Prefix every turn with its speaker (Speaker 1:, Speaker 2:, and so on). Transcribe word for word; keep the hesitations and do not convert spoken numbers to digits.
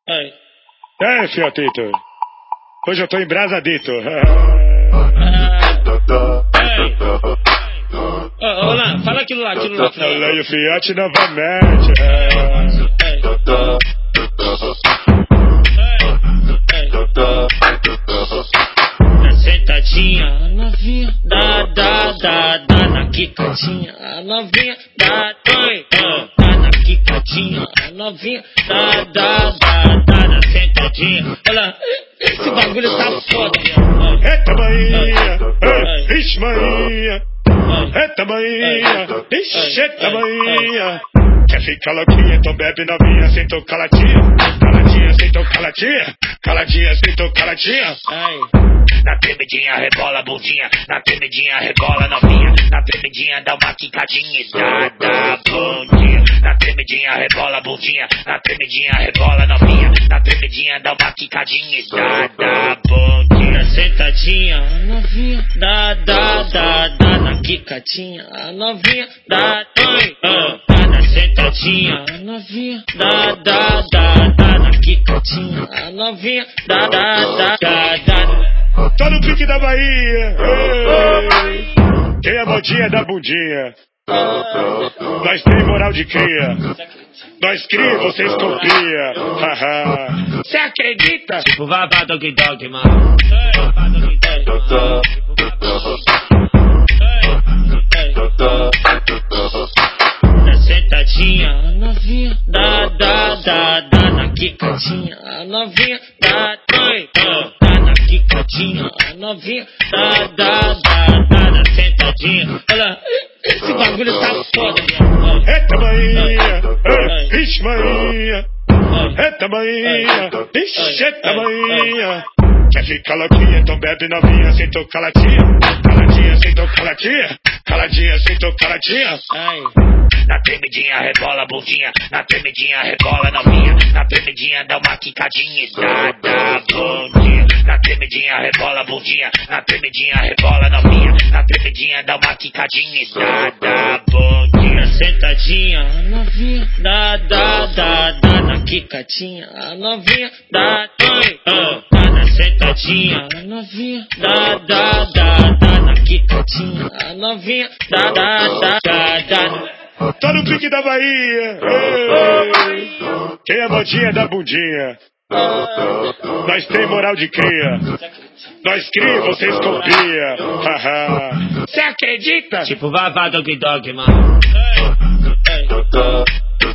Speaker 1: Ai.
Speaker 2: É, fiotito. Hoje eu tô embrasadito.
Speaker 1: Olá, fala aquilo lá, aquilo lá.
Speaker 2: Eu leio o fiote novamente.
Speaker 1: Na sentadinha, a novinha, dá, dá, dá, dá na quicadinha, a novinha, dá, dói, dá na quicadinha, a novinha, dá, dá, dá, dá na sentadinha. Olha, esse bagulho tá foda, meu.
Speaker 2: Eita, maninha, ixi, maninha. Eita, maninha, ixi, eita, maninha. Quer ficar louquinha, então bebe novinha, sentou caladinha. Caladinha, sentou caladinha. Caladinha, sentou caladinha.
Speaker 1: Ai.
Speaker 3: Na tremidinha rebola bundinha, na tremidinha rebola novinha, na tremidinha dá uma quicadinha e dá, dá bundinha. Na tremidinha rebola bundinha, na tremidinha rebola novinha, na tremidinha dá uma quicadinha e dá, dá bundinha.
Speaker 1: Na sentadinha, a novinha, dá, dá, dá, dá na quicadinha, a novinha, dá, dói, dá na sentadinha, a novinha, dá, dá, dá, dá na quicadinha, a novinha, dá, dá, dá, dá, dá.
Speaker 2: Tô no pique da Bahia. Ei. Quem é modinha da bundinha? Nós tem moral de cria. Nós cria, vocês copia. Cê acredita?
Speaker 1: Tipo vavá dog dog, mano. Vavá dog dog, mano. Na sentadinha, a novinha, dá, dá, dá, dá na quicadinha, a novinha, dá, dói, dá na quicadinha, a novinha, dá, dá, dá, dá na sentadinha. Olha, esse bagulho tá foda, meu.
Speaker 2: Eita, maninha, ixi, maninha. Eita, maninha, ixi, eita, maninha. Quer ficar louquinha, então bebe novinha, sentou caladinha. Caladinha, sentou caladinha. Caladinha, sentou caladinha.
Speaker 1: Ai.
Speaker 3: Na tremidinha rebola bundinha, na tremidinha rebola novinha, na tremidinha dá uma quicadinha e dá, dá bundinha. Na tremidinha rebola bundinha, na tremidinha rebola novinha, na tremidinha dá uma quicadinha e dá, dá bundinha.
Speaker 1: Na sentadinha, a novinha, dá, dá, dá, dá na quicadinha, a novinha, dá, dói, dá na sentadinha, a novinha, dá, dá, dá, dá na quicadinha, a novinha, dá, dá, dá, dá, dá.
Speaker 2: Tô no pique da Bahia. Ei. Quem é modinha da bundinha? Nós tem moral de cria. Nós cria, vocês copia. Cê acredita?
Speaker 1: Tipo vavá dog dog, mano.